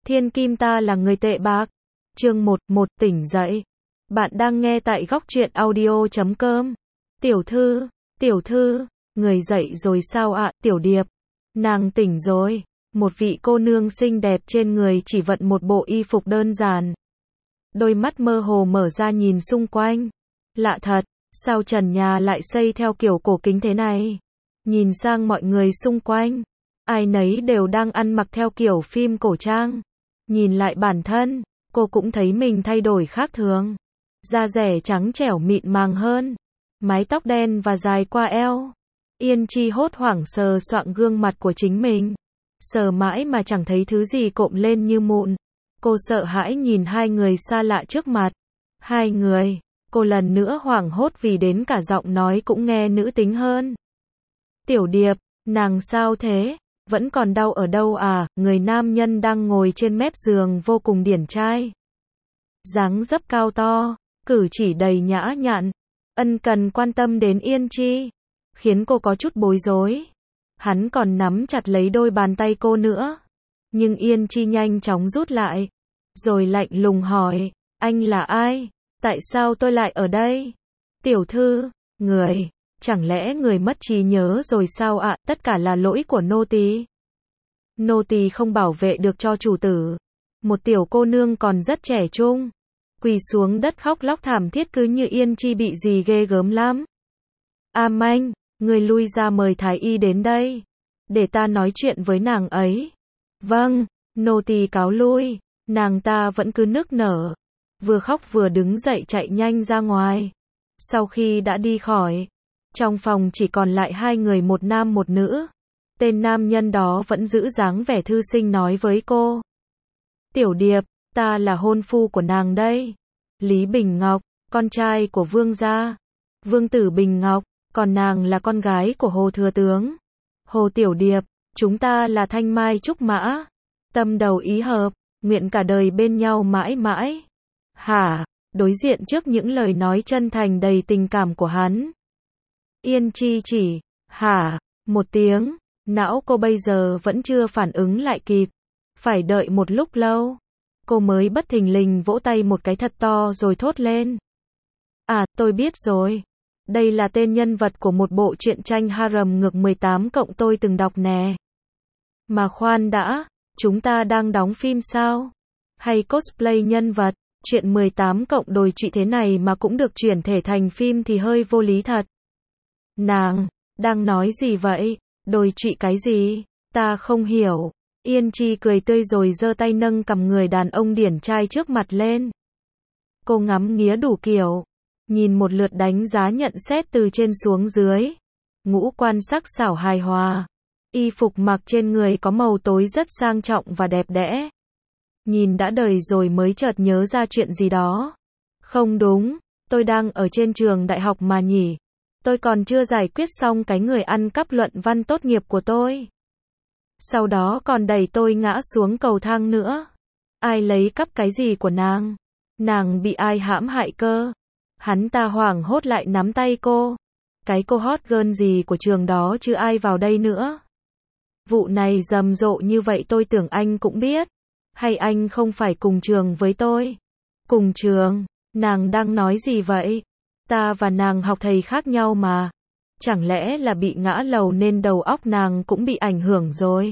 Thiên kim ta là người tệ bạc. Chương 11 tỉnh dậy. Bạn đang nghe tại góc truyện audio.com. Tiểu thư, người dậy rồi sao ạ, Tiểu Điệp? Nàng tỉnh rồi. Một vị cô nương xinh đẹp trên người chỉ vận một bộ y phục đơn giản. Đôi mắt mơ hồ mở ra nhìn xung quanh. Lạ thật, sao trần nhà lại xây theo kiểu cổ kính thế này? Nhìn sang mọi người xung quanh, ai nấy đều đang ăn mặc theo kiểu phim cổ trang. Nhìn lại bản thân, cô cũng thấy mình thay đổi khác thường. Da dẻ trắng trẻo mịn màng hơn, mái tóc đen và dài qua eo. Yên Chi hốt hoảng sờ soạng gương mặt của chính mình. Sờ mãi mà chẳng thấy thứ gì cộm lên như mụn. Cô sợ hãi nhìn hai người xa lạ trước mặt. Hai người, cô lần nữa hoảng hốt vì đến cả giọng nói cũng nghe nữ tính hơn. Tiểu Điệp, nàng sao thế? Vẫn còn đau ở đâu à? Người nam nhân đang ngồi trên mép giường vô cùng điển trai. Dáng dấp cao to, cử chỉ đầy nhã nhặn, ân cần quan tâm đến Yên Chi, khiến cô có chút bối rối. Hắn còn nắm chặt lấy đôi bàn tay cô nữa. Nhưng Yên Chi nhanh chóng rút lại, rồi lạnh lùng hỏi, anh là ai? Tại sao tôi lại ở đây? Tiểu thư, chẳng lẽ người mất trí nhớ rồi sao ạ? Tất cả là lỗi của nô tỳ. Nô tỳ không bảo vệ được cho chủ tử. Một tiểu cô nương còn rất trẻ trung, quỳ xuống đất khóc lóc thảm thiết cứ như Yên Chi bị gì ghê gớm lắm. A Manh, người lui ra mời thái y đến đây, để ta nói chuyện với nàng ấy. Vâng, nô tỳ cáo lui. Nàng ta vẫn cứ nức nở, vừa khóc vừa đứng dậy chạy nhanh ra ngoài. Sau khi đã đi khỏi, trong phòng chỉ còn lại hai người, một nam một nữ. Tên nam nhân đó vẫn giữ dáng vẻ thư sinh nói với cô. Tiểu Điệp, ta là hôn phu của nàng đây. Lý Bình Ngọc, con trai của vương gia. Vương tử Bình Ngọc, còn nàng là con gái của Hồ Thừa Tướng. Hồ Tiểu Điệp, chúng ta là thanh mai trúc mã. Tâm đầu ý hợp, nguyện cả đời bên nhau mãi mãi. Hả? Đối diện trước những lời nói chân thành đầy tình cảm của hắn, Yên Chi chỉ hả một tiếng. Não cô bây giờ vẫn chưa phản ứng lại kịp. Phải đợi một lúc lâu, cô mới bất thình lình vỗ tay một cái thật to rồi thốt lên. À, tôi biết rồi. Đây là tên nhân vật của một bộ truyện tranh harem ngược 18+ tôi từng đọc nè. Mà khoan đã, chúng ta đang đóng phim sao? Hay cosplay nhân vật? Chuyện 18+ đồi trụy thế này mà cũng được chuyển thể thành phim thì hơi vô lý thật. Nàng đang nói gì vậy? Đồi trụy cái gì? Ta không hiểu. Yên Chi cười tươi rồi giơ tay nâng cầm người đàn ông điển trai trước mặt lên. Cô ngắm nghía đủ kiểu, nhìn một lượt đánh giá nhận xét từ trên xuống dưới. Ngũ quan sắc sảo hài hòa. Y phục mặc trên người có màu tối rất sang trọng và đẹp đẽ. Nhìn đã đời rồi mới chợt nhớ ra chuyện gì đó. Không đúng, tôi đang ở trên trường đại học mà nhỉ. Tôi còn chưa giải quyết xong cái người ăn cắp luận văn tốt nghiệp của tôi. Sau đó còn đẩy tôi ngã xuống cầu thang nữa. Ai lấy cắp cái gì của nàng? Nàng bị ai hãm hại cơ? Hắn ta hoảng hốt lại nắm tay cô. Cái cô hot girl gì của trường đó chứ ai vào đây nữa? Vụ này rầm rộ như vậy tôi tưởng anh cũng biết. Hay anh không phải cùng trường với tôi? Cùng trường? Nàng đang nói gì vậy? Ta và nàng học thầy khác nhau mà. Chẳng lẽ là bị ngã lầu nên đầu óc nàng cũng bị ảnh hưởng rồi?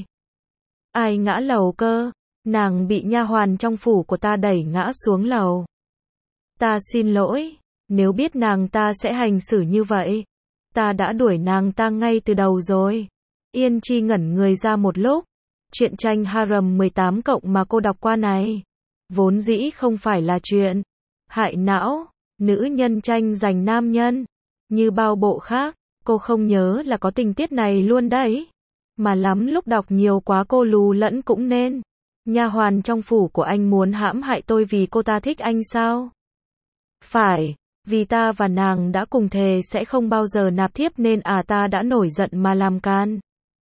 Ai ngã lầu cơ? Nàng bị nha hoàn trong phủ của ta đẩy ngã xuống lầu. Ta xin lỗi, nếu biết nàng ta sẽ hành xử như vậy, ta đã đuổi nàng ta ngay từ đầu rồi. Yên Chi ngẩn người ra một lúc. Chuyện tranh harem 18+ mà cô đọc qua này, vốn dĩ không phải là chuyện hại não, nữ nhân tranh giành nam nhân. Như bao bộ khác, cô không nhớ là có tình tiết này luôn đấy. Mà lắm lúc đọc nhiều quá cô lù lẫn cũng nên. Nha hoàn trong phủ của anh muốn hãm hại tôi vì cô ta thích anh sao? Phải, vì ta và nàng đã cùng thề sẽ không bao giờ nạp thiếp nên ta đã nổi giận mà làm can.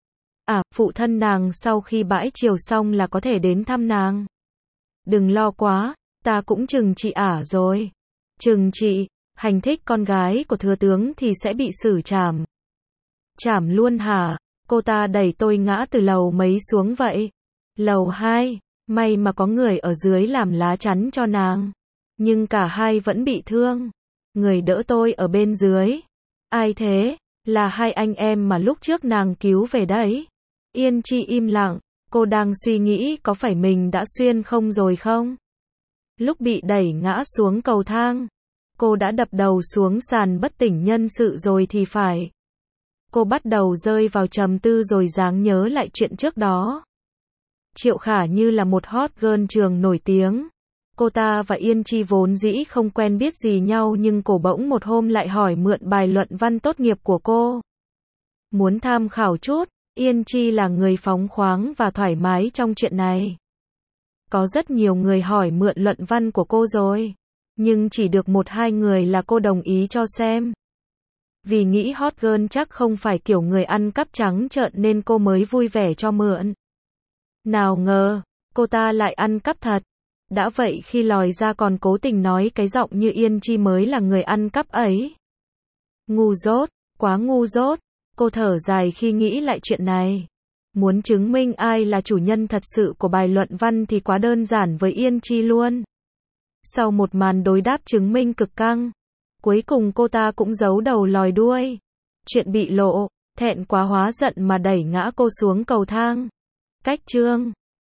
Phụ thân nàng sau khi bãi triều xong là có thể đến thăm nàng. Đừng lo quá, ta cũng trừng trị rồi. Trừng trị, hành thích con gái của thừa tướng thì sẽ bị xử trảm. Trảm luôn hả? Cô ta đẩy tôi ngã từ lầu mấy xuống vậy? Lầu 2, May mà có người ở dưới làm lá chắn cho nàng. Nhưng cả hai vẫn bị thương. Người đỡ tôi ở bên dưới. Ai thế? Là hai anh em mà lúc trước nàng cứu về đấy. Yên Chi im lặng, cô đang suy nghĩ có phải mình đã xuyên không rồi không? Lúc bị đẩy ngã xuống cầu thang, cô đã đập đầu xuống sàn bất tỉnh nhân sự rồi thì phải. Cô bắt đầu rơi vào trầm tư rồi dáng nhớ lại chuyện trước đó. Triệu Khả Như là một hot girl trường nổi tiếng. Cô ta và Yên Chi vốn dĩ không quen biết gì nhau nhưng cổ bỗng một hôm lại hỏi mượn bài luận văn tốt nghiệp của cô. Muốn tham khảo chút, Yên Chi là người phóng khoáng và thoải mái trong chuyện này. Có rất nhiều người hỏi mượn luận văn của cô rồi, nhưng chỉ được 1-2 người là cô đồng ý cho xem. Vì nghĩ hot girl chắc không phải kiểu người ăn cắp trắng trợn nên cô mới vui vẻ cho mượn. Nào ngờ, cô ta lại ăn cắp thật. Đã vậy khi lòi ra còn cố tình nói cái giọng như Yên Chi mới là người ăn cắp ấy. Ngu dốt, quá ngu dốt. Cô thở dài khi nghĩ lại chuyện này. Muốn chứng minh ai là chủ nhân thật sự của bài luận văn thì quá đơn giản với Yên Chi luôn. Sau một màn đối đáp chứng minh cực căng, cuối cùng cô ta cũng giấu đầu lòi đuôi. Chuyện bị lộ, thẹn quá hóa giận mà đẩy ngã cô xuống cầu thang. Cách chương